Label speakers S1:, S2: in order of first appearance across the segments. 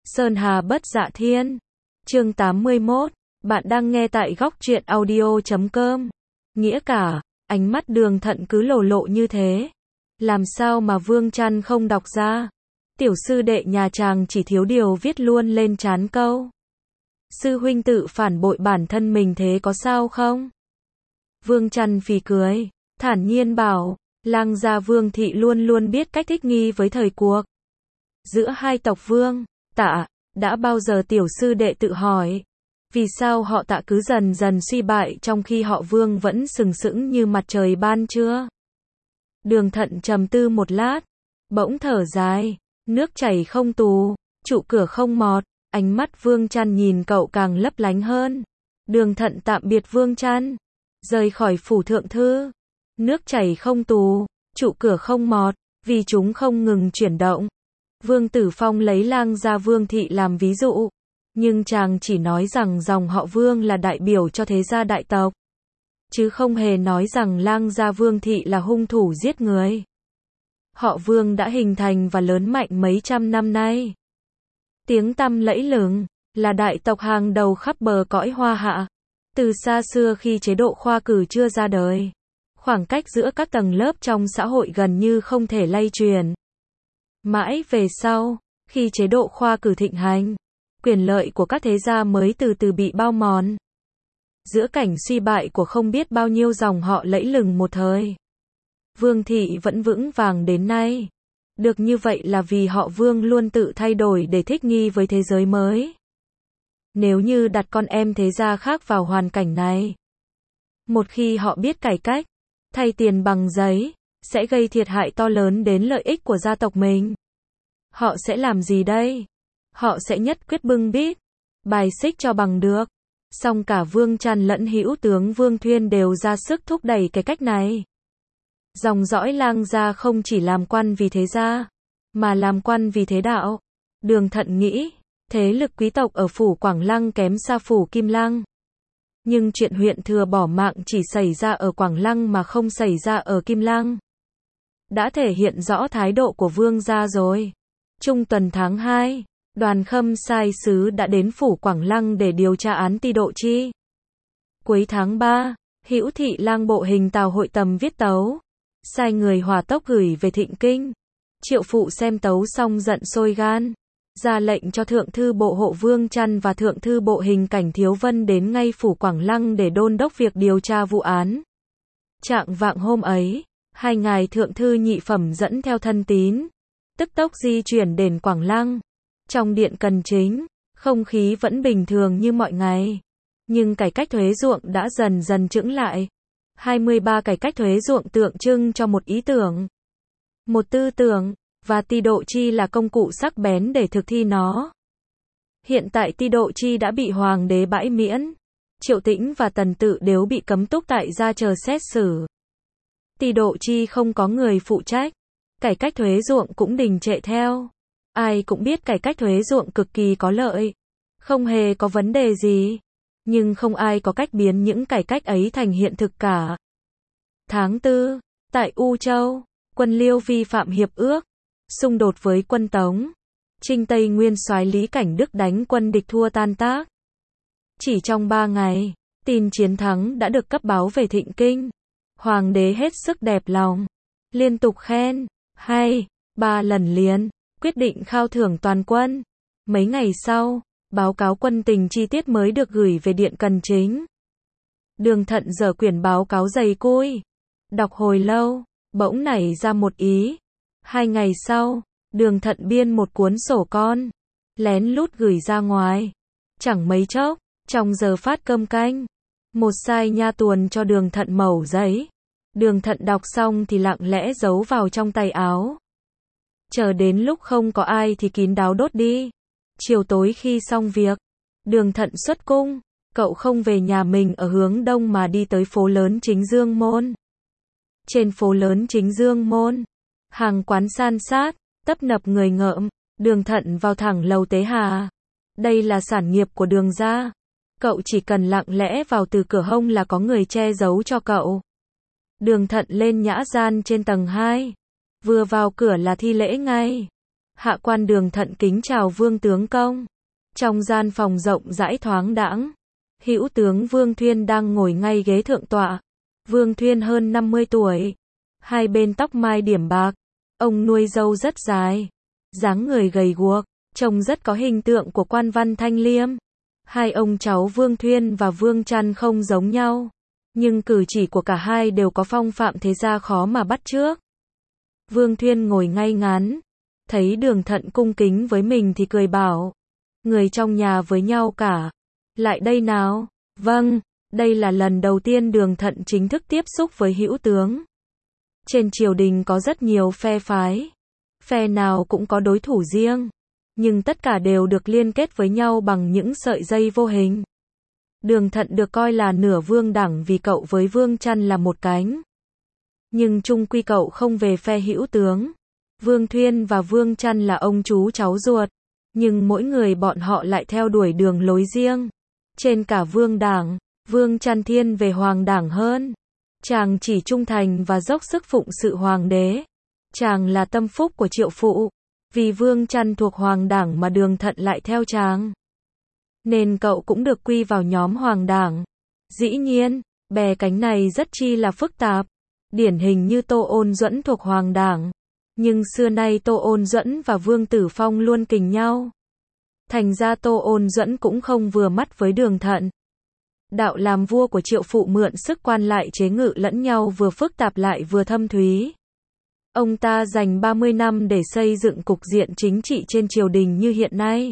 S1: Sơn Hà bất dạ thiên. Chương 81. Bạn đang nghe tại góc truyện audio.com. Nghĩa cả, ánh mắt Đường Thận cứ lộ lộ như thế. Làm sao mà Vương Trăn không đọc ra? Tiểu sư đệ nhà chàng chỉ thiếu điều viết luôn lên trán câu. Sư huynh tự phản bội bản thân mình thế có sao không? Vương Trăn phì cười, thản nhiên bảo, Lang gia Vương thị luôn luôn biết cách thích nghi với thời cuộc. Giữa hai tộc Vương, Tạ, đã bao giờ tiểu sư đệ tự hỏi, vì sao họ Tạ cứ dần dần suy bại trong khi họ Vương vẫn sừng sững như mặt trời ban trưa? Đường Thận trầm tư một lát, bỗng thở dài, nước chảy không tù, trụ cửa không mọt, ánh mắt Vương Trăn nhìn cậu càng lấp lánh hơn. Đường Thận tạm biệt Vương Trăn, rời khỏi phủ thượng thư. Nước chảy không tù, trụ cửa không mọt, vì chúng không ngừng chuyển động. Vương Tử Phong lấy Lang gia Vương thị làm ví dụ, nhưng chàng chỉ nói rằng dòng họ Vương là đại biểu cho thế gia đại tộc, chứ không hề nói rằng Lang gia Vương thị là hung thủ giết người. Họ Vương đã hình thành và lớn mạnh mấy trăm năm nay. Tiếng tăm lẫy lừng, là đại tộc hàng đầu khắp bờ cõi Hoa Hạ. Từ xa xưa khi chế độ khoa cử chưa ra đời, khoảng cách giữa các tầng lớp trong xã hội gần như không thể lay truyền. Mãi về sau, khi chế độ khoa cử thịnh hành, quyền lợi của các thế gia mới từ từ bị bao mòn. Giữa cảnh suy bại của không biết bao nhiêu dòng họ lẫy lừng một thời, Vương thị vẫn vững vàng đến nay. Được như vậy là vì họ Vương luôn tự thay đổi để thích nghi với thế giới mới. Nếu như đặt con em thế gia khác vào hoàn cảnh này, một khi họ biết cải cách, thay tiền bằng giấy, sẽ gây thiệt hại to lớn đến lợi ích của gia tộc mình. Họ sẽ làm gì đây? Họ sẽ nhất quyết bưng bít, bài xích cho bằng được. Song cả Vương Trăn lẫn hữu tướng Vương Thuyên đều ra sức thúc đẩy cái cách này. Dòng dõi Lang gia không chỉ làm quan vì thế gia, mà làm quan vì thế đạo. Đường Thận nghĩ, thế lực quý tộc ở phủ Quảng Lăng kém xa phủ Kim Lăng. Nhưng chuyện huyện thừa bỏ mạng chỉ xảy ra ở Quảng Lăng mà không xảy ra ở Kim Lăng, đã thể hiện rõ thái độ của Vương gia rồi. Trung tuần tháng 2, đoàn Khâm sai sứ đã đến phủ Quảng Lăng để điều tra án Ti Độ Chi. Cuối tháng 3, Hữu thị lang bộ hình Tào hội tầm viết tấu, sai người hỏa tốc gửi về Thịnh Kinh. Triệu phụ xem tấu xong giận sôi gan, ra lệnh cho Thượng thư bộ hộ Vương Trăn và Thượng thư bộ hình Cảnh Thiếu Vân đến ngay phủ Quảng Lăng để đôn đốc việc điều tra vụ án. Trạng vạng hôm ấy, hai ngài thượng thư nhị phẩm dẫn theo thân tín, tức tốc di chuyển đến Quảng Lăng. Trong điện Cần Chính, không khí vẫn bình thường như mọi ngày, nhưng cải cách thuế ruộng đã dần dần chững lại. 23 cải cách thuế ruộng tượng trưng cho một ý tưởng, một tư tưởng, và Ti Độ Chi là công cụ sắc bén để thực thi nó. Hiện tại Ti Độ Chi đã bị hoàng đế bãi miễn, Triệu Tĩnh và Tần Tự đều bị cấm túc tại gia chờ xét xử. Ti Độ Chi không có người phụ trách, cải cách thuế ruộng cũng đình trệ theo. Ai cũng biết cải cách thuế ruộng cực kỳ có lợi, không hề có vấn đề gì, nhưng không ai có cách biến những cải cách ấy thành hiện thực cả. Tháng 4, tại U Châu, quân Liêu vi phạm hiệp ước, xung đột với quân Tống. Trinh Tây Nguyên soái Lý Cảnh Đức đánh quân địch thua tan tác. Chỉ trong 3 ngày, tin chiến thắng đã được cấp báo về Thịnh Kinh. Hoàng đế hết sức đẹp lòng, liên tục khen hay 3 lần liền, quyết định khao thưởng toàn quân. Mấy ngày sau, báo cáo quân tình chi tiết mới được gửi về điện Cần Chính. Đường Thận dở quyển báo cáo dày cui, đọc hồi lâu, bỗng nảy ra một ý. 2 ngày sau, Đường Thận biên một cuốn sổ con, lén lút gửi ra ngoài. Chẳng mấy chốc, trong giờ phát cơm canh, một sai nha tuần cho Đường Thận mẩu giấy. Đường Thận đọc xong thì lặng lẽ giấu vào trong tay áo. Chờ đến lúc không có ai thì kín đáo đốt đi. Chiều tối khi xong việc, Đường Thận xuất cung, cậu không về nhà mình ở hướng đông mà đi tới phố lớn Chính Dương Môn. Trên phố lớn Chính Dương Môn, hàng quán san sát, tấp nập người ngợm. Đường Thận vào thẳng lầu Tế Hà. Đây là sản nghiệp của Đường gia. Cậu chỉ cần lặng lẽ vào từ cửa hông là có người che giấu cho cậu. Đường Thận lên nhã gian trên tầng 2. Vừa vào cửa là thi lễ ngay. Hạ quan Đường Thận kính chào Vương tướng công. Trong gian phòng rộng rãi thoáng đãng, hữu tướng Vương Thuyên đang ngồi ngay ghế thượng tọa. Vương Thuyên hơn 50 tuổi, hai bên tóc mai điểm bạc, ông nuôi râu rất dài, dáng người gầy guộc, trông rất có hình tượng của quan văn thanh liêm. Hai ông cháu Vương Thuyên và Vương Trăn không giống nhau, nhưng cử chỉ của cả hai đều có phong phạm thế gia khó mà bắt chước. Vương Thuyên ngồi ngay ngắn, thấy Đường Thận cung kính với mình thì cười bảo, người trong nhà với nhau cả, lại đây nào. Vâng, đây là lần đầu tiên Đường Thận chính thức tiếp xúc với hữu tướng. Trên triều đình có rất nhiều phe phái, phe nào cũng có đối thủ riêng, nhưng tất cả đều được liên kết với nhau bằng những sợi dây vô hình. Đường Thận được coi là nửa vương đẳng vì cậu với Vương Trăn là một cánh. Nhưng chung quy cậu không về phe hữu tướng. Vương Thuyên và Vương Trăn là ông chú cháu ruột, nhưng mỗi người bọn họ lại theo đuổi đường lối riêng. Trên cả vương đảng, Vương Trăn thiên về hoàng đảng hơn. Chàng chỉ trung thành và dốc sức phụng sự hoàng đế. Chàng là tâm phúc của Triệu Phụ. Vì Vương Trăn thuộc hoàng đảng mà Đường Thận lại theo chàng, nên cậu cũng được quy vào nhóm hoàng đảng. Dĩ nhiên, bè cánh này rất chi là phức tạp. Điển hình như Tô Ôn Duẫn thuộc hoàng đảng, nhưng xưa nay Tô Ôn Duẫn và Vương Tử Phong luôn kình nhau. Thành ra Tô Ôn Duẫn cũng không vừa mắt với Đường Thận. Đạo làm vua của Triệu Phụ mượn sức quan lại chế ngự lẫn nhau vừa phức tạp lại vừa thâm thúy. Ông ta dành 30 năm để xây dựng cục diện chính trị trên triều đình như hiện nay.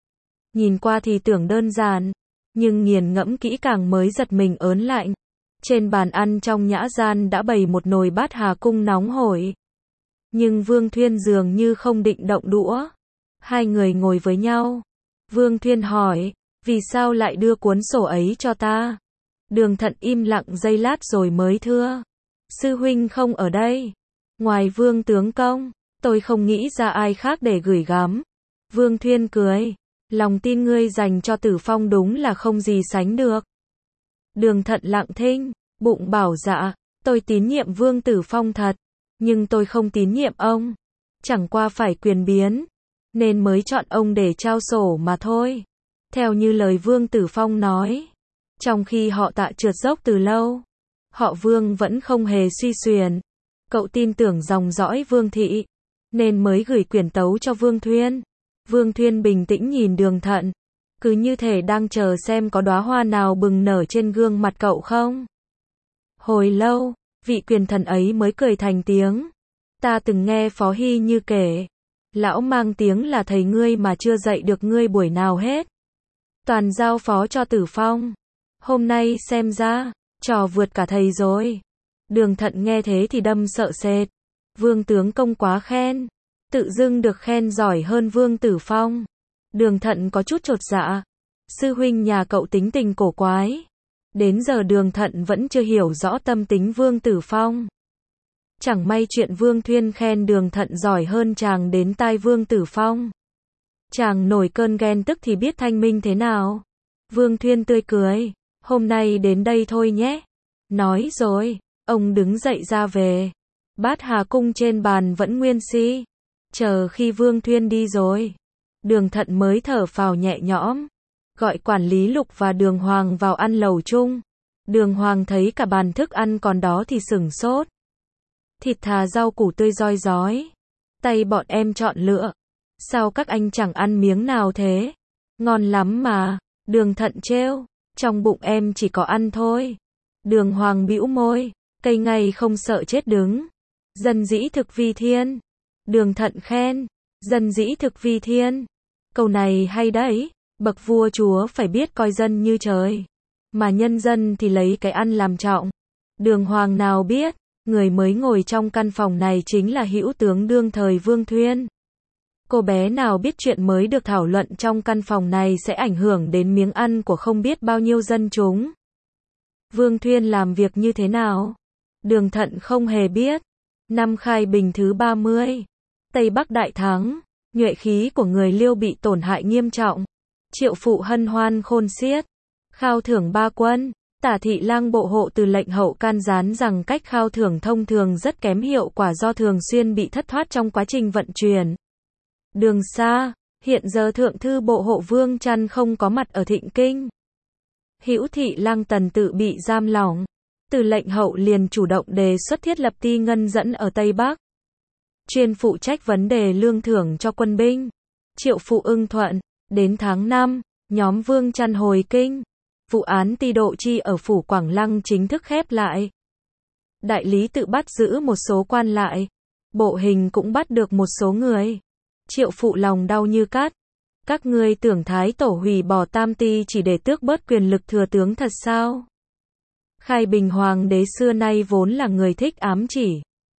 S1: Nhìn qua thì tưởng đơn giản, nhưng nghiền ngẫm kỹ càng mới giật mình ớn lạnh. Trên bàn ăn trong nhã gian đã bày một nồi bát hà cung nóng hổi. Nhưng Vương Thuyên dường như không định động đũa. Hai người ngồi với nhau. Vương Thuyên hỏi, vì sao lại đưa cuốn sổ ấy cho ta? Đường Thận im lặng giây lát rồi mới thưa, sư huynh không ở đây. Ngoài Vương tướng công, tôi không nghĩ ra ai khác để gửi gắm. Vương Thuyên cười, lòng tin ngươi dành cho Tử Phong đúng là không gì sánh được. Đường Thận lặng thinh, bụng bảo dạ, tôi tín nhiệm Vương Tử Phong thật, nhưng tôi không tín nhiệm ông. Chẳng qua phải quyền biến, nên mới chọn ông để trao sổ mà thôi. Theo như lời Vương Tử Phong nói, trong khi họ Tạ trượt dốc từ lâu, họ Vương vẫn không hề suy xuyển. Cậu tin tưởng dòng dõi Vương thị, nên mới gửi quyển tấu cho Vương Thuyên. Vương Thuyên bình tĩnh nhìn Đường Thận, cứ như thể đang chờ xem có đóa hoa nào bừng nở trên gương mặt cậu không. Hồi lâu, vị quyền thần ấy mới cười thành tiếng. Ta từng nghe Phó Hy Như kể, lão mang tiếng là thầy ngươi mà chưa dạy được ngươi buổi nào hết. Toàn giao phó cho Tử Phong. Hôm nay xem ra, trò vượt cả thầy rồi. Đường Thận nghe thế thì đâm sợ sệt. Vương tướng công quá khen. Tự dưng được khen giỏi hơn Vương Tử Phong. Đường Thận có chút chột dạ. Sư huynh nhà cậu tính tình cổ quái. Đến giờ Đường Thận vẫn chưa hiểu rõ tâm tính Vương Tử Phong. Chẳng may chuyện Vương Thuyên khen Đường Thận giỏi hơn chàng đến tai Vương Tử Phong. Chàng nổi cơn ghen tức thì biết thanh minh thế nào. Vương Thuyên tươi cười. Hôm nay đến đây thôi nhé. Nói rồi, ông đứng dậy ra về. Bát hà cung trên bàn vẫn nguyên si. Chờ khi Vương Thuyên đi rồi, Đường Thận mới thở phào nhẹ nhõm. Gọi quản lý Lục và Đường Hoàng vào ăn lẩu chung. Đường Hoàng thấy cả bàn thức ăn còn đó thì sửng sốt. Thịt thà rau củ tươi roi rói. Tay bọn em chọn lựa. Sao các anh chẳng ăn miếng nào thế? Ngon lắm mà. Đường Thận trêu. Trong bụng em chỉ có ăn thôi. Đường Hoàng bĩu môi. Cây ngay không sợ chết đứng. Dân dĩ thực vi thiên. Đường Thận khen. Dân dĩ thực vi thiên. Câu này hay đấy. Bậc vua chúa phải biết coi dân như trời. Mà nhân dân thì lấy cái ăn làm trọng. Đường Hoàng nào biết, người mới ngồi trong căn phòng này chính là hữu tướng đương thời Vương Thuyên. Cô bé nào biết chuyện mới được thảo luận trong căn phòng này sẽ ảnh hưởng đến miếng ăn của không biết bao nhiêu dân chúng. Vương Thuyên làm việc như thế nào? Đường Thận không hề biết. Năm Khai Bình thứ 30, Tây Bắc đại thắng, nhuệ khí của người Liêu bị tổn hại nghiêm trọng. Triệu Phụ hân hoan khôn xiết, khao thưởng 3 quân. Tả Thị Lang bộ hộ từ lệnh hậu can gián rằng cách khao thưởng thông thường rất kém hiệu quả do thường xuyên bị thất thoát trong quá trình vận chuyển. Đường xa, hiện giờ thượng thư bộ hộ Vương Trăn không có mặt ở Thịnh Kinh. Hữu Thị Lang Tần Tự bị giam lỏng. Từ lệnh hậu liền chủ động đề xuất thiết lập ti ngân dẫn ở Tây Bắc. Chuyên phụ trách vấn đề lương thưởng cho quân binh. Triệu Phụ ưng thuận. Đến tháng 5, nhóm Vương Trăn hồi kinh. Vụ án ti độ chi ở phủ Quảng Lăng chính thức khép lại. Đại lý tự bắt giữ một số quan lại. Bộ hình cũng bắt được một số người. Triệu Phụ lòng đau như cắt. Các ngươi tưởng Thái Tổ hủy bỏ tam ti chỉ để tước bớt quyền lực thừa tướng thật sao? Khai Bình Hoàng đế xưa nay vốn là người thích ám chỉ.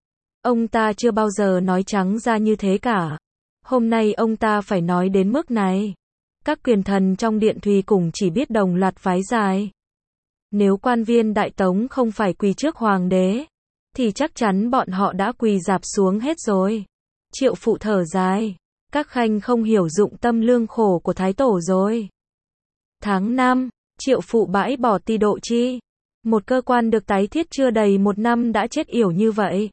S1: Ông ta chưa bao giờ nói trắng ra như thế cả. Hôm nay ông ta phải nói đến mức này. Các quyền thần trong điện Thùy cùng chỉ biết đồng loạt vái dài. Nếu quan viên Đại Tống không phải quỳ trước Hoàng đế, thì chắc chắn bọn họ đã quỳ rạp xuống hết rồi. Triệu Phụ thở dài. Các khanh không hiểu dụng tâm lương khổ của Thái Tổ rồi. Tháng 5, Triệu Phụ bãi bỏ ti độ chi. Một cơ quan được tái thiết chưa đầy một năm đã chết yểu như vậy.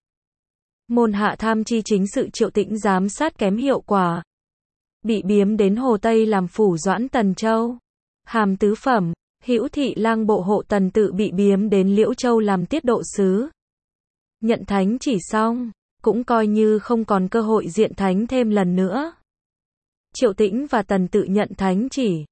S1: Môn hạ tham chi chính sự Triệu Tĩnh giám sát kém hiệu quả. Bị biếm đến Hồ Tây làm phủ doãn Tần Châu. Hàm tứ phẩm, Hữu Thị Lang bộ hộ Tần Tự bị biếm đến Liễu Châu làm tiết độ sứ. Nhận thánh chỉ xong, cũng coi như không còn cơ hội diện thánh thêm lần nữa. Triệu Tĩnh và Tần Tự nhận thánh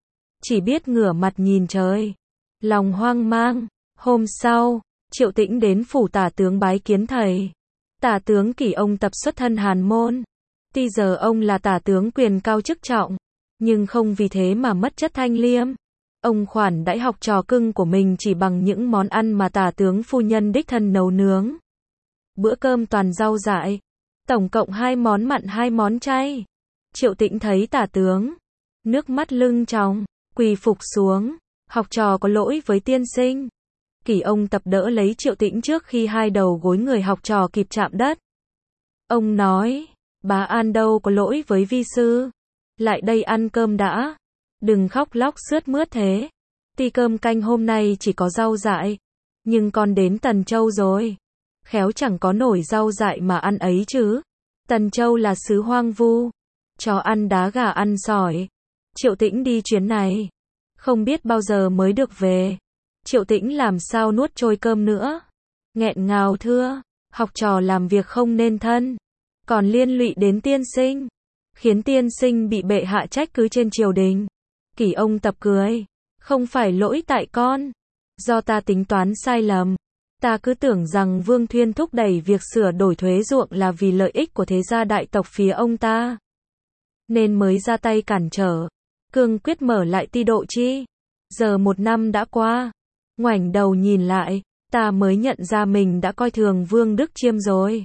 S1: chỉ biết ngửa mặt nhìn trời. Lòng hoang mang. Hôm sau, Triệu Tĩnh đến phủ tả tướng bái kiến thầy. Tả tướng Kỷ ông tập xuất thân Hàn môn. Tuy giờ ông là tả tướng quyền cao chức trọng, nhưng không vì thế mà mất chất thanh liêm. Ông khoản đãi học trò cưng của mình chỉ bằng những món ăn mà tả tướng phu nhân đích thân nấu nướng. Bữa cơm toàn rau dại, tổng cộng 2 món mặn 2 món chay. Triệu Tĩnh thấy tả tướng, nước mắt lưng tròng, quỳ phục xuống. Học trò có lỗi với tiên sinh. Kỷ ông tập đỡ lấy Triệu Tĩnh trước khi hai đầu gối người học trò kịp chạm đất. Ông nói, bá An đâu có lỗi với vi sư. Lại đây ăn cơm đã. Đừng khóc lóc sướt mướt thế. Tuy cơm canh hôm nay chỉ có rau dại, nhưng con đến Tần Châu rồi. Khéo chẳng có nổi rau dại mà ăn ấy chứ. Tần Châu là xứ hoang vu. Chó ăn đá gà ăn sỏi. Triệu Tĩnh đi chuyến này, không biết bao giờ mới được về. Triệu Tĩnh làm sao nuốt trôi cơm nữa. Nghẹn ngào thưa, học trò làm việc không nên thân, còn liên lụy đến tiên sinh, khiến tiên sinh bị bệ hạ trách cứ trên triều đình. Kỷ ông tập cười, không phải lỗi tại con, do ta tính toán sai lầm. Ta cứ tưởng rằng Vương Thuyên thúc đẩy việc sửa đổi thuế ruộng là vì lợi ích của thế gia đại tộc phía ông ta, nên mới ra tay cản trở, cương quyết mở lại ti độ chi. Giờ 1 năm đã qua, ngoảnh đầu nhìn lại, ta mới nhận ra mình đã coi thường Vương Đức Chiêm rồi.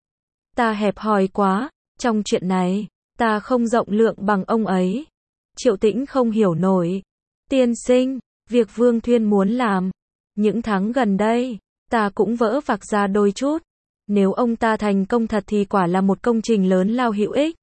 S1: Ta hẹp hòi quá, trong chuyện này, ta không rộng lượng bằng ông ấy. Triệu Tĩnh không hiểu nổi. Tiên sinh, việc Vương Thuyên muốn làm, những tháng gần đây, ta cũng vỡ vạc ra đôi chút. Nếu ông ta thành công thật thì quả là một công trình lớn lao hữu ích.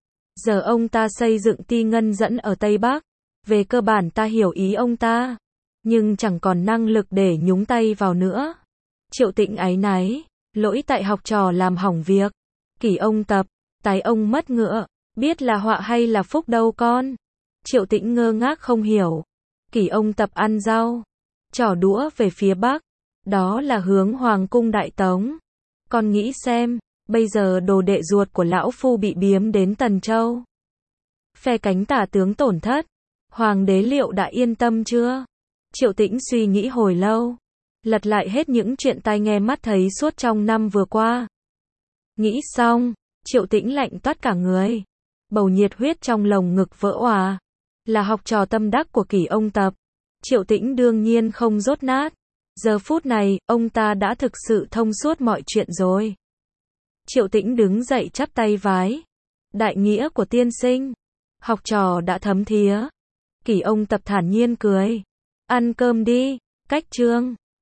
S1: Giờ ông ta xây dựng ti ngân dẫn ở Tây Bắc. Về cơ bản ta hiểu ý ông ta, nhưng chẳng còn năng lực để nhúng tay vào nữa. Triệu Tĩnh áy náy, lỗi tại học trò làm hỏng việc. Kỷ ông tập, tái ông mất ngựa, biết là họa hay là phúc đâu con. Triệu Tĩnh ngơ ngác không hiểu. Kỷ ông tập ăn rau, trỏ đũa về phía Bắc, đó là hướng Hoàng cung Đại Tống. Con nghĩ xem, bây giờ đồ đệ ruột của lão phu bị biếm đến Tần Châu. Phe cánh tả tướng tổn thất, Hoàng đế liệu đã yên tâm chưa? Triệu Tĩnh suy nghĩ hồi lâu, lật lại hết những chuyện tai nghe mắt thấy suốt trong năm vừa qua. Nghĩ xong, Triệu Tĩnh lạnh toát cả người. Bầu nhiệt huyết trong lồng ngực vỡ òa. Là học trò tâm đắc của Kỷ ông tập, Triệu Tĩnh đương nhiên không dốt nát. Giờ phút này, ông ta đã thực sự thông suốt mọi chuyện rồi. Triệu Tĩnh đứng dậy chắp tay vái. Đại nghĩa của tiên sinh, học trò đã thấm thía. Kỷ ông tập thản nhiên cười. Ăn cơm đi, cách chương.